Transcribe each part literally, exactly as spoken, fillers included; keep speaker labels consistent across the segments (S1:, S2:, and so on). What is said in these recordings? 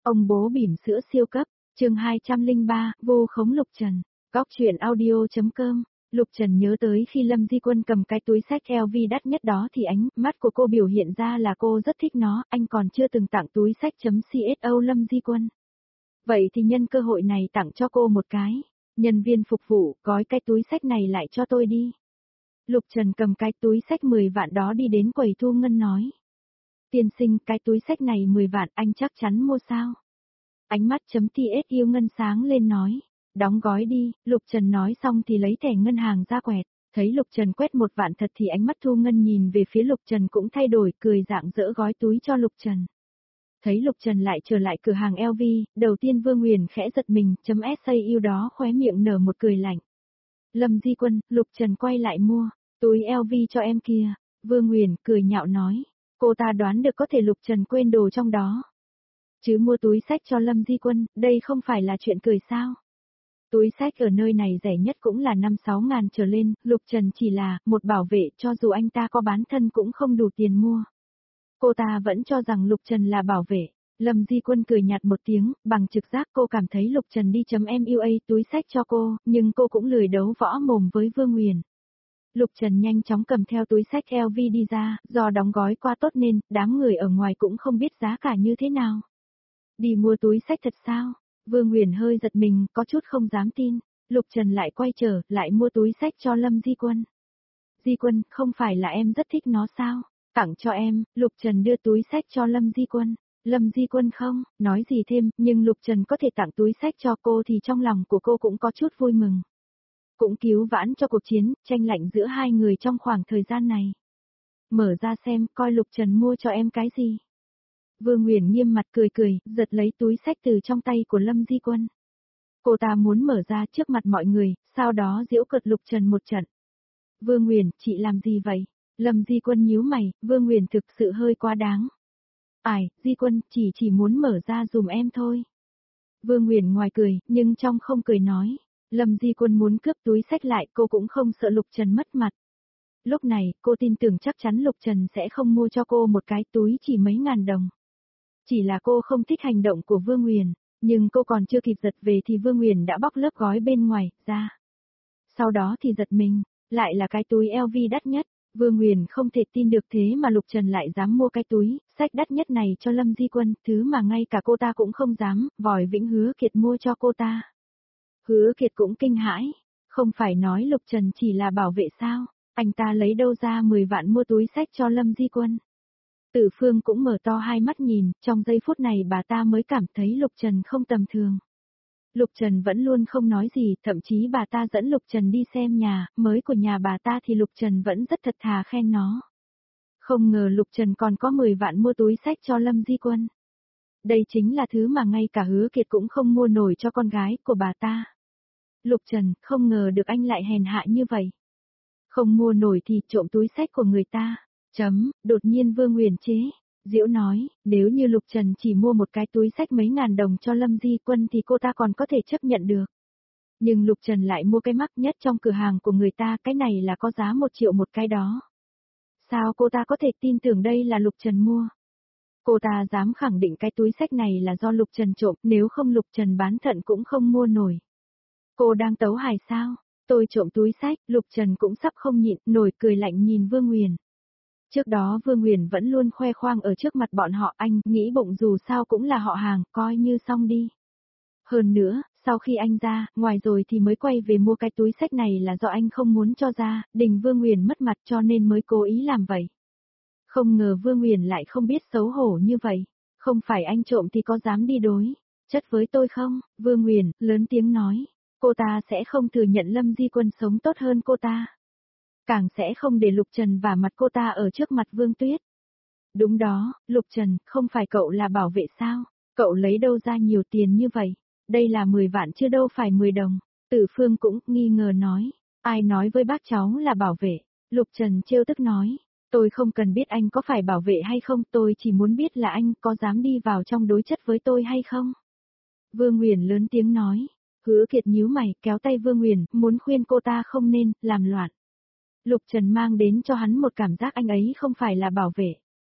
S1: Ông bố bỉm sữa siêu cấp, chương hai trăm lẻ ba, vô khống Lục Trần. Góc truyện audio.com. Lục Trần nhớ tới khi Lâm Di Quân cầm cái túi xách L V đắt nhất đó thì ánh mắt của cô biểu hiện ra là cô rất thích nó, anh còn chưa từng tặng túi xách.co Lâm Di Quân. Vậy thì nhân cơ hội này tặng cho cô một cái. Nhân viên phục vụ, gói cái túi xách này lại cho tôi đi. Lục Trần cầm cái túi xách mười vạn đó đi đến quầy thu ngân nói. Tiên sinh, cái túi xách này mười vạn, anh chắc chắn mua sao? Ánh mắt chấm ts yêu ngân sáng lên nói. Đóng gói đi, Lục Trần nói xong thì lấy thẻ ngân hàng ra quẹt. Thấy Lục Trần quét một vạn thật thì ánh mắt thu ngân nhìn về phía Lục Trần cũng thay đổi, cười rạng rỡ gói túi cho Lục Trần. Thấy Lục Trần lại trở lại cửa hàng L V, đầu tiên Vương Nguyền khẽ giật mình, chấm sau đó khóe miệng nở một cười lạnh. Lâm Di Quân, Lục Trần quay lại mua, túi L V cho em kia. Vương Nguyền cười nhạo nói, cô ta đoán được có thể Lục Trần quên đồ trong đó. Chứ mua túi xách cho Lâm Di Quân, đây không phải là chuyện cười sao? Túi xách ở nơi này rẻ nhất cũng là năm sáu ngàn trở lên, Lục Trần chỉ là một bảo vệ, cho dù anh ta có bán thân cũng không đủ tiền mua. Cô ta vẫn cho rằng Lục Trần là bảo vệ. Lâm Di Quân cười nhạt một tiếng, bằng trực giác cô cảm thấy Lục Trần đi chấm em mua túi xách cho cô, nhưng cô cũng lười đấu võ mồm với Vương Nguyền. Lục Trần nhanh chóng cầm theo túi xách L V đi ra, do đóng gói qua tốt nên, đám người ở ngoài cũng không biết giá cả như thế nào. Đi mua túi xách thật sao? Vương Nguyền hơi giật mình, có chút không dám tin. Lục Trần lại quay trở, lại mua túi xách cho Lâm Di Quân. Di Quân, không phải là em rất thích nó sao? Tặng cho em, Lục Trần đưa túi xách cho Lâm Di Quân. Lâm Di Quân không, nói gì thêm, nhưng Lục Trần có thể tặng túi xách cho cô thì trong lòng của cô cũng có chút vui mừng. Cũng cứu vãn cho cuộc chiến, tranh lạnh giữa hai người trong khoảng thời gian này. Mở ra xem, coi Lục Trần mua cho em cái gì. Vương Nguyền nghiêm mặt cười cười, giật lấy túi xách từ trong tay của Lâm Di Quân. Cô ta muốn mở ra trước mặt mọi người, sau đó giễu cợt Lục Trần một trận. Vương Nguyền, chị làm gì vậy? Lâm Di Quân nhíu mày, Vương Nguyền thực sự hơi quá đáng. Ải, Di Quân, chỉ chỉ muốn mở ra dùm em thôi. Vương Nguyền ngoài cười, nhưng trong không cười nói. Lâm Di Quân muốn cướp túi xách lại, cô cũng không sợ Lục Trần mất mặt. Lúc này, cô tin tưởng chắc chắn Lục Trần sẽ không mua cho cô một cái túi chỉ mấy ngàn đồng. Chỉ là cô không thích hành động của Vương Nguyền, nhưng cô còn chưa kịp giật về thì Vương Nguyền đã bóc lớp gói bên ngoài ra. Sau đó thì giật mình, lại là cái túi L V đắt nhất. Vương Nguyền không thể tin được thế mà Lục Trần lại dám mua cái túi xách đắt nhất này cho Lâm Di Quân, thứ mà ngay cả cô ta cũng không dám, vòi vĩnh Hứa Kiệt mua cho cô ta. Hứa Kiệt cũng kinh hãi, không phải nói Lục Trần chỉ là bảo vệ sao, anh ta lấy đâu ra mười vạn mua túi xách cho Lâm Di Quân. Tử Phương cũng mở to hai mắt nhìn, trong giây phút này bà ta mới cảm thấy Lục Trần không tầm thường. Lục Trần vẫn luôn không nói gì, thậm chí bà ta dẫn Lục Trần đi xem nhà mới của nhà bà ta thì Lục Trần vẫn rất thật thà khen nó. Không ngờ Lục Trần còn có mười vạn mua túi xách cho Lâm Di Quân. Đây chính là thứ mà ngay cả Hứa Kiệt cũng không mua nổi cho con gái của bà ta. Lục Trần, không ngờ được anh lại hèn hạ như vậy. Không mua nổi thì trộm túi xách của người ta. Chấm, đột nhiên Vương Nguyền chế. Diễu nói, nếu như Lục Trần chỉ mua một cái túi xách mấy ngàn đồng cho Lâm Di Quân thì cô ta còn có thể chấp nhận được. Nhưng Lục Trần lại mua cái mắc nhất trong cửa hàng của người ta, cái này là có giá một triệu một cái đó. Sao cô ta có thể tin tưởng đây là Lục Trần mua? Cô ta dám khẳng định cái túi xách này là do Lục Trần trộm, nếu không Lục Trần bán thận cũng không mua nổi. Cô đang tấu hài sao? Tôi trộm túi xách, Lục Trần cũng sắp không nhịn nổi cười lạnh nhìn Vương Nguyền. Trước đó Vương Nguyền vẫn luôn khoe khoang ở trước mặt bọn họ, anh nghĩ bụng dù sao cũng là họ hàng, coi như xong đi. Hơn nữa, sau khi anh ra, ngoài rồi thì mới quay về mua cái túi xách này là do anh không muốn cho ra, đình Vương Nguyền mất mặt cho nên mới cố ý làm vậy. Không ngờ Vương Nguyền lại không biết xấu hổ như vậy, không phải anh trộm thì có dám đi đối chất với tôi không? Vương Nguyền lớn tiếng nói, cô ta sẽ không thừa nhận Lâm Di Quân sống tốt hơn cô ta. Càng sẽ không để Lục Trần vả mặt cô ta ở trước mặt Vương Tuyết. Đúng đó, Lục Trần, không phải cậu là bảo vệ sao? Cậu lấy đâu ra nhiều tiền như vậy? Đây là mười vạn chứ đâu phải mười đồng. Tử Phương cũng nghi ngờ nói. Ai nói với bác cháu là bảo vệ? Lục Trần trêu tức nói. Tôi không cần biết anh có phải bảo vệ hay không, tôi chỉ muốn biết là anh có dám đi vào trong đối chất với tôi hay không? Vương Nguyền lớn tiếng nói. Hứa Kiệt nhíu mày, kéo tay Vương Nguyền, muốn khuyên cô ta không nên làm loạn. Lục Trần mang đến cho hắn một cảm giác anh ấy không phải là bảo vệ.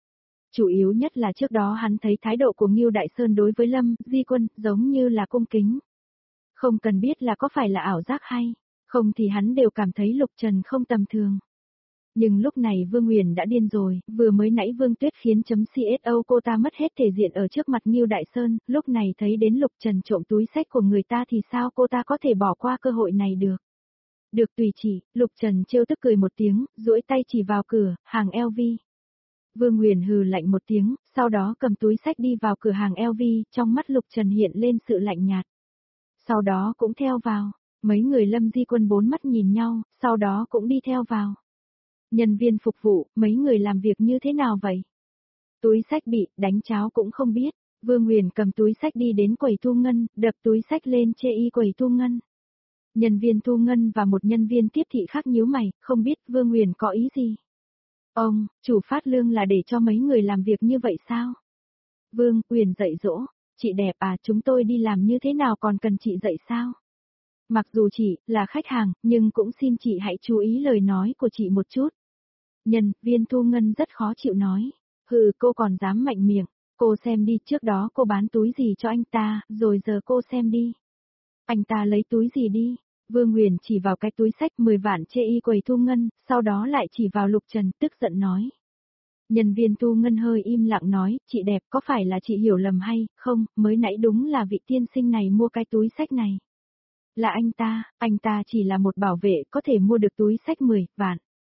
S1: Chủ yếu nhất là trước đó hắn thấy thái độ của Ngưu Đại Sơn đối với Lâm Di Quân giống như là cung kính. Không cần biết là có phải là ảo giác hay, không thì hắn đều cảm thấy Lục Trần không tầm thường. Nhưng lúc này Vương Nguyền đã điên rồi, vừa mới nãy Vương Tuyết khiến chấm xô cô ta mất hết thể diện ở trước mặt Ngưu Đại Sơn, lúc này thấy đến Lục Trần trộm túi xách của người ta thì sao cô ta có thể bỏ qua cơ hội này được. Được tùy chỉ, Lục Trần trêu tức cười một tiếng, duỗi tay chỉ vào cửa, hàng L V. Vương Nguyền hừ lạnh một tiếng, sau đó cầm túi xách đi vào cửa hàng L V, trong mắt Lục Trần hiện lên sự lạnh nhạt. Sau đó cũng theo vào, mấy người Lâm Di Quân bốn mắt nhìn nhau, sau đó cũng đi theo vào. Nhân viên phục vụ, mấy người làm việc như thế nào vậy? Túi xách bị đánh cháo cũng không biết, Vương Nguyền cầm túi xách đi đến quầy thu ngân, đập túi xách lên chê y quầy thu ngân. Nhân viên thu ngân và một nhân viên tiếp thị khác nhíu mày, không biết Vương Nguyền có ý gì. Ông, chủ phát lương là để cho mấy người làm việc như vậy sao? Vương Nguyền dạy dỗ, chị đẹp à, chúng tôi đi làm như thế nào còn cần chị dạy sao? Mặc dù chị là khách hàng, nhưng cũng xin chị hãy chú ý lời nói của chị một chút. Nhân viên thu ngân rất khó chịu nói. Hừ, cô còn dám mạnh miệng. Cô xem đi, trước đó cô bán túi gì cho anh ta, rồi giờ cô xem đi. Anh ta lấy túi gì đi? Vương Nguyền chỉ vào cái túi xách mười vạn chê y quầy thu ngân, sau đó lại chỉ vào Lục Trần, tức giận nói. Nhân viên thu ngân hơi im lặng nói, chị đẹp có phải là chị hiểu lầm hay, không, mới nãy đúng là vị tiên sinh này mua cái túi xách này. Là anh ta, anh ta chỉ là một bảo vệ có thể mua được túi xách mười vạn.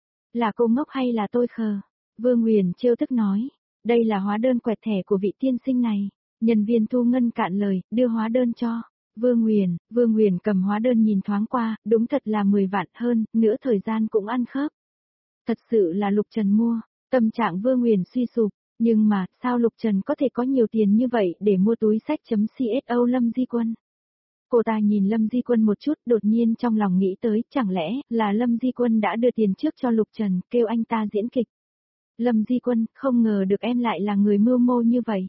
S1: Là cô ngốc hay là tôi khờ? Vương Nguyền trêu tức nói, đây là hóa đơn quẹt thẻ của vị tiên sinh này. Nhân viên thu ngân cạn lời, đưa hóa đơn cho. Vương Nguyền, Vương Nguyền cầm hóa đơn nhìn thoáng qua, đúng thật là mười vạn hơn, nữa thời gian cũng ăn khớp. Thật sự là Lục Trần mua, tâm trạng Vương Nguyền suy sụp, nhưng mà, sao Lục Trần có thể có nhiều tiền như vậy để mua túi sách.co Lâm Di Quân? Cô ta nhìn Lâm Di Quân một chút, đột nhiên trong lòng nghĩ tới, chẳng lẽ là Lâm Di Quân đã đưa tiền trước cho Lục Trần, kêu anh ta diễn kịch. Lâm Di Quân, không ngờ được em lại là người mưu mô như vậy.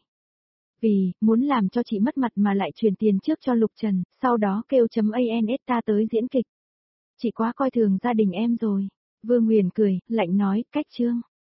S1: Vì, muốn làm cho chị mất mặt mà lại chuyển tiền trước cho Lục Trần, sau đó kêu chấm ans ta tới diễn kịch. Chị quá coi thường gia đình em rồi. Vương Nguyền cười, lạnh nói, cách trương.